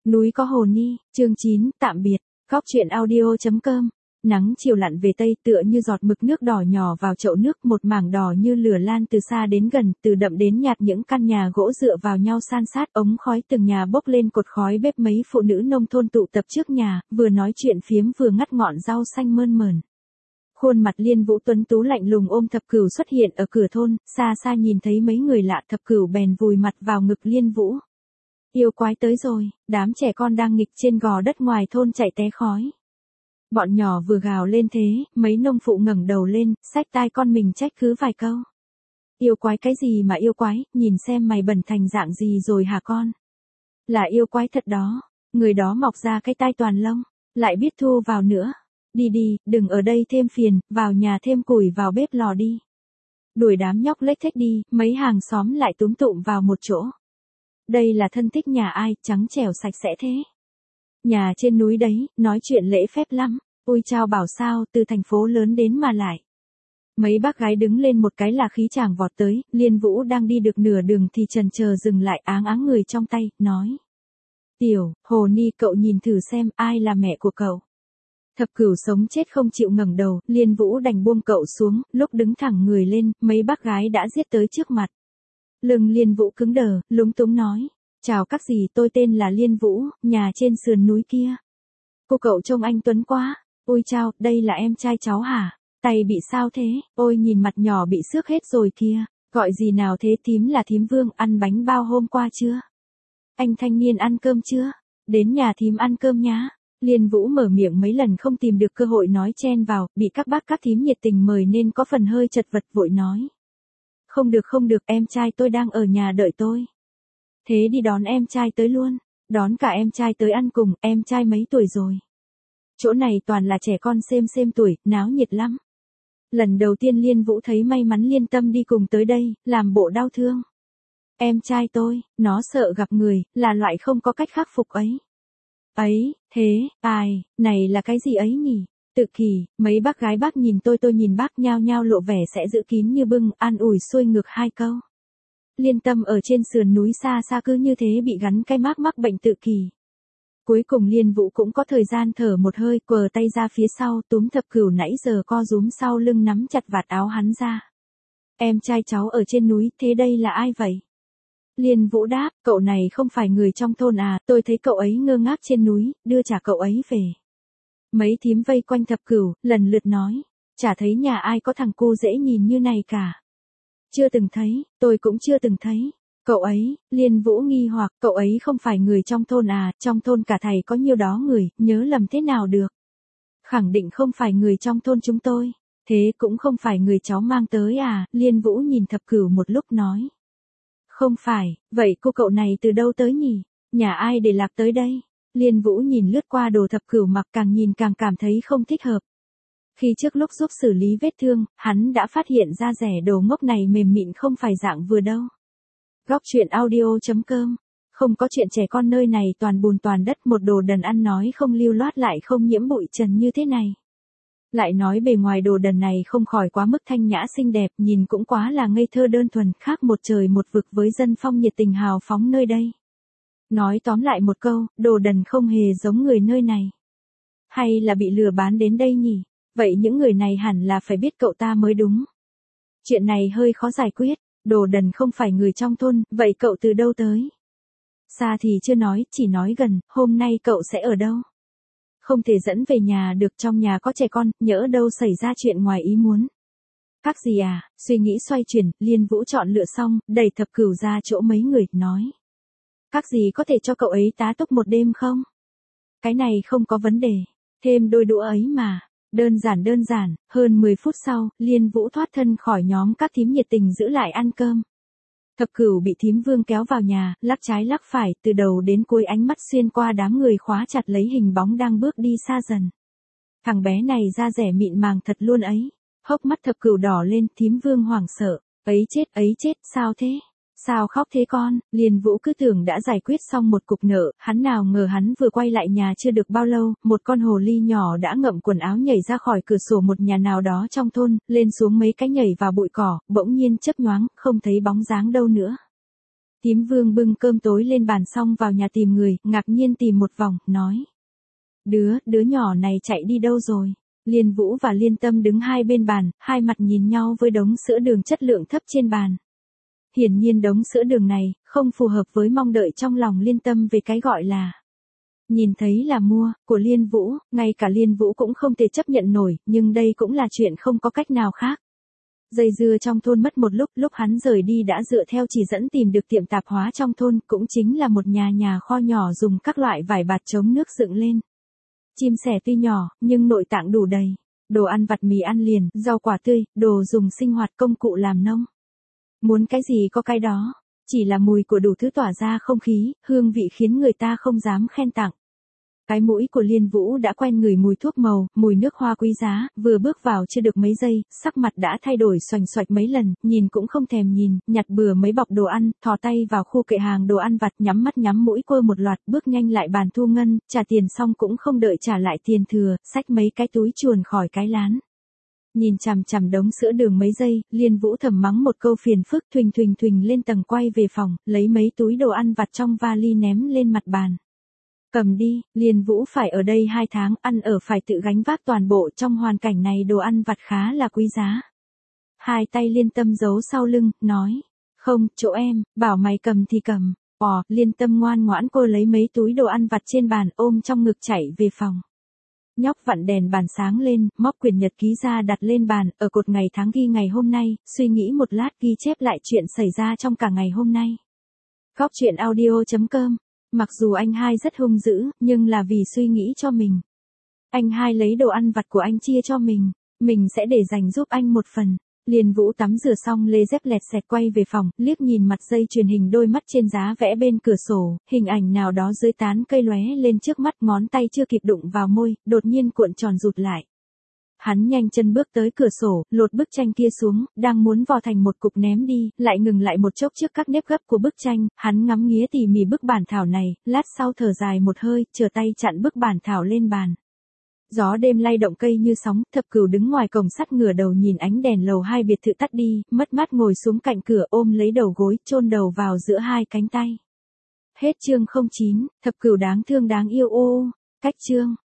Núi có hồ ni, chương 9, tạm biệt. Góc truyện audio.com. Nắng chiều lặn về tây tựa như giọt mực nước đỏ nhỏ vào chậu nước, một mảng đỏ như lửa lan từ xa đến gần, từ đậm đến nhạt. Những căn nhà gỗ dựa vào nhau san sát, ống khói từng nhà bốc lên cột khói bếp. Mấy phụ nữ nông thôn tụ tập trước nhà, vừa nói chuyện phiếm vừa ngắt ngọn rau xanh mơn mởn. Khuôn mặt Liên Vũ tuấn tú lạnh lùng ôm Thập Cửu xuất hiện ở cửa thôn, xa xa nhìn thấy mấy người lạ, Thập Cửu bèn vùi mặt vào ngực Liên Vũ. Yêu quái tới rồi, đám trẻ con đang nghịch trên gò đất ngoài thôn chạy té khói. Bọn nhỏ vừa gào lên thế, mấy nông phụ ngẩng đầu lên, xách tai con mình trách cứ vài câu. Yêu quái cái gì mà yêu quái, nhìn xem mày bẩn thành dạng gì rồi hả con? Là yêu quái thật đó, người đó mọc ra cái tai toàn lông, lại biết thu vào nữa. Đi đi, đừng ở đây thêm phiền, vào nhà thêm củi vào bếp lò đi. Đuổi đám nhóc lếch thếch đi, mấy hàng xóm lại túm tụm vào một chỗ. Đây là thân thích nhà ai, trắng trẻo sạch sẽ thế. Nhà trên núi đấy, nói chuyện lễ phép lắm. Ôi chao bảo sao, từ thành phố lớn đến mà lại. Mấy bác gái đứng lên một cái là khí chàng vọt tới, Liên Vũ đang đi được nửa đường thì chần chờ dừng lại, áng áng người trong tay, nói. Tiểu, Hồ Ni, cậu nhìn thử xem ai là mẹ của cậu. Thập Cửu sống chết không chịu ngẩng đầu, Liên Vũ đành buông cậu xuống, lúc đứng thẳng người lên, mấy bác gái đã giết tới trước mặt. Lưng Liên Vũ cứng đờ, lúng túng nói. Chào các dì, tôi tên là Liên Vũ, nhà trên sườn núi kia. Cô cậu trông anh tuấn quá. Ôi chao, đây là em trai cháu hả? Tay bị sao thế? Ôi nhìn mặt nhỏ bị xước hết rồi kìa. Gọi gì nào thế? Thím là thím Vương, ăn bánh bao hôm qua chưa? Anh thanh niên ăn cơm chưa? Đến nhà thím ăn cơm nhá. Liên Vũ mở miệng mấy lần không tìm được cơ hội nói chen vào, bị các bác các thím nhiệt tình mời nên có phần hơi chật vật, vội nói. Không được, em trai tôi đang ở nhà đợi tôi. Thế đi đón em trai tới luôn, đón cả em trai tới ăn cùng, em trai mấy tuổi rồi? Chỗ này toàn là trẻ con xem tuổi, náo nhiệt lắm. Lần đầu tiên Liên Vũ thấy may mắn Liên Tâm đi cùng tới đây, làm bộ đau thương. Em trai tôi, nó sợ gặp người, là loại không có cách khắc phục ấy. Ấy, thế, ai, này là cái gì ấy nhỉ? Tự kỳ, mấy bác gái bác nhìn tôi nhìn bác, nhao nhao lộ vẻ sẽ giữ kín như bưng, an ủi xuôi ngược hai câu. Liên Tâm ở trên sườn núi xa xa cứ như thế bị gắn cái mác mắc bệnh tự kỷ. Cuối cùng Liên Vũ cũng có thời gian thở một hơi, quờ tay ra phía sau, túm Thập Cửu nãy giờ co rúm sau lưng nắm chặt vạt áo hắn ra. Em trai cháu ở trên núi, thế đây là ai vậy? Liên Vũ đáp, cậu này không phải người trong thôn à, tôi thấy cậu ấy ngơ ngác trên núi, đưa trả cậu ấy về. Mấy thím vây quanh Thập Cửu, lần lượt nói, chả thấy nhà ai có thằng cu dễ nhìn như này cả. Chưa từng thấy, tôi cũng chưa từng thấy. Cậu ấy, Liên Vũ nghi hoặc, cậu ấy không phải người trong thôn à, trong thôn cả thầy có nhiêu đó người, nhớ lầm thế nào được. Khẳng định không phải người trong thôn chúng tôi, thế cũng không phải người cháu mang tới à, Liên Vũ nhìn Thập Cửu một lúc nói. Không phải, vậy cô cậu này từ đâu tới nhỉ, nhà ai để lạc tới đây? Liên Vũ nhìn lướt qua đồ Thập Cửu mặc, càng nhìn càng cảm thấy không thích hợp. Khi trước lúc giúp xử lý vết thương, hắn đã phát hiện ra rẻ đồ ngốc này mềm mịn không phải dạng vừa đâu. Góc truyện audio.com. Không có chuyện trẻ con nơi này, toàn bùn toàn đất, một đồ đần ăn nói không lưu loát lại không nhiễm bụi trần như thế này. Lại nói bề ngoài đồ đần này không khỏi quá mức thanh nhã xinh đẹp, nhìn cũng quá là ngây thơ đơn thuần, khác một trời một vực với dân phong nhiệt tình hào phóng nơi đây. Nói tóm lại một câu, đồ đần không hề giống người nơi này. Hay là bị lừa bán đến đây nhỉ? Vậy những người này hẳn là phải biết cậu ta mới đúng. Chuyện này hơi khó giải quyết. Đồ đần không phải người trong thôn, vậy cậu từ đâu tới? Xa thì chưa nói, chỉ nói gần, hôm nay cậu sẽ ở đâu? Không thể dẫn về nhà được, trong nhà có trẻ con, nhỡ đâu xảy ra chuyện ngoài ý muốn. Các gì à, suy nghĩ xoay chuyển, Liên Vũ chọn lựa xong, đẩy Thập Cửu ra chỗ mấy người, nói. Các gì có thể cho cậu ấy tá túc một đêm không? Cái này không có vấn đề, thêm đôi đũa ấy mà. Đơn giản, hơn 10 phút sau, Liên Vũ thoát thân khỏi nhóm các thím nhiệt tình giữ lại ăn cơm. Thập Cửu bị thím Vương kéo vào nhà, lắc trái lắc phải, từ đầu đến cuối ánh mắt xuyên qua đám người khóa chặt lấy hình bóng đang bước đi xa dần. Thằng bé này da dẻ mịn màng thật luôn ấy. Hốc mắt Thập Cửu đỏ lên, thím Vương hoảng sợ. Ấy chết, sao thế? Sao khóc thế con? Liên Vũ cứ tưởng đã giải quyết xong một cục nợ, hắn nào ngờ hắn vừa quay lại nhà chưa được bao lâu, một con hồ ly nhỏ đã ngậm quần áo nhảy ra khỏi cửa sổ một nhà nào đó trong thôn, lên xuống mấy cái nhảy vào bụi cỏ, bỗng nhiên chớp nhoáng, không thấy bóng dáng đâu nữa. Tím Vương bưng cơm tối lên bàn xong vào nhà tìm người, ngạc nhiên tìm một vòng, nói. Đứa nhỏ này chạy đi đâu rồi? Liên Vũ và Liên Tâm đứng hai bên bàn, hai mặt nhìn nhau với đống sữa đường chất lượng thấp trên bàn. Hiển nhiên đống sữa đường này, không phù hợp với mong đợi trong lòng Liên Tâm về cái gọi là. Nhìn thấy là mua, của Liên Vũ, ngay cả Liên Vũ cũng không thể chấp nhận nổi, nhưng đây cũng là chuyện không có cách nào khác. Dây dưa trong thôn mất một lúc hắn rời đi đã dựa theo chỉ dẫn tìm được tiệm tạp hóa trong thôn, cũng chính là một nhà kho nhỏ dùng các loại vải bạt chống nước dựng lên. Chim sẻ tuy nhỏ, nhưng nội tạng đủ đầy. Đồ ăn vặt mì ăn liền, rau quả tươi, đồ dùng sinh hoạt công cụ làm nông. Muốn cái gì có cái đó. Chỉ là mùi của đủ thứ tỏa ra không khí, hương vị khiến người ta không dám khen tặng. Cái mũi của Liên Vũ đã quen ngửi mùi thuốc màu, mùi nước hoa quý giá, vừa bước vào chưa được mấy giây, sắc mặt đã thay đổi xoành xoạch mấy lần, nhìn cũng không thèm nhìn, nhặt bừa mấy bọc đồ ăn, thò tay vào khu kệ hàng đồ ăn vặt, nhắm mắt nhắm mũi quơ một loạt, bước nhanh lại bàn thu ngân, trả tiền xong cũng không đợi trả lại tiền thừa, xách mấy cái túi chuồn khỏi cái lán. Nhìn chằm chằm đống sữa đường mấy giây, Liên Vũ thầm mắng một câu phiền phức, thuình lên tầng quay về phòng, lấy mấy túi đồ ăn vặt trong vali ném lên mặt bàn. Cầm đi, Liên Vũ phải ở đây 2 tháng, ăn ở phải tự gánh vác toàn bộ, trong hoàn cảnh này đồ ăn vặt khá là quý giá. Hai tay Liên Tâm giấu sau lưng, nói, không, chỗ em, bảo mày cầm thì cầm. Liên Tâm ngoan ngoãn cô lấy mấy túi đồ ăn vặt trên bàn ôm trong ngực chạy về phòng. Nhóc vặn đèn bàn sáng lên, móc quyển nhật ký ra đặt lên bàn, ở cột ngày tháng ghi ngày hôm nay, suy nghĩ một lát ghi chép lại chuyện xảy ra trong cả ngày hôm nay. Góc truyện audio.com. Mặc dù anh hai rất hung dữ, nhưng là vì suy nghĩ cho mình. Anh hai lấy đồ ăn vặt của anh chia cho mình sẽ để dành giúp anh một phần. Liên Vũ tắm rửa xong lê dép lẹt xẹt quay về phòng, liếc nhìn mặt dây truyền hình đôi mắt trên giá vẽ bên cửa sổ, hình ảnh nào đó dưới tán cây lóe lên trước mắt, ngón tay chưa kịp đụng vào môi, đột nhiên cuộn tròn rụt lại. Hắn nhanh chân bước tới cửa sổ, lột bức tranh kia xuống, đang muốn vò thành một cục ném đi, lại ngừng lại một chốc trước các nếp gấp của bức tranh, hắn ngắm nghía tỉ mỉ bức bản thảo này, lát sau thở dài một hơi, trở tay chặn bức bản thảo lên bàn. Gió đêm lay động cây như sóng, Thập Cửu đứng ngoài cổng sắt ngửa đầu nhìn ánh đèn lầu hai biệt thự tắt đi, mất mát ngồi xuống cạnh cửa ôm lấy đầu gối, chôn đầu vào giữa hai cánh tay. Hết chương 09, Thập Cửu đáng thương đáng yêu ô. Cách chương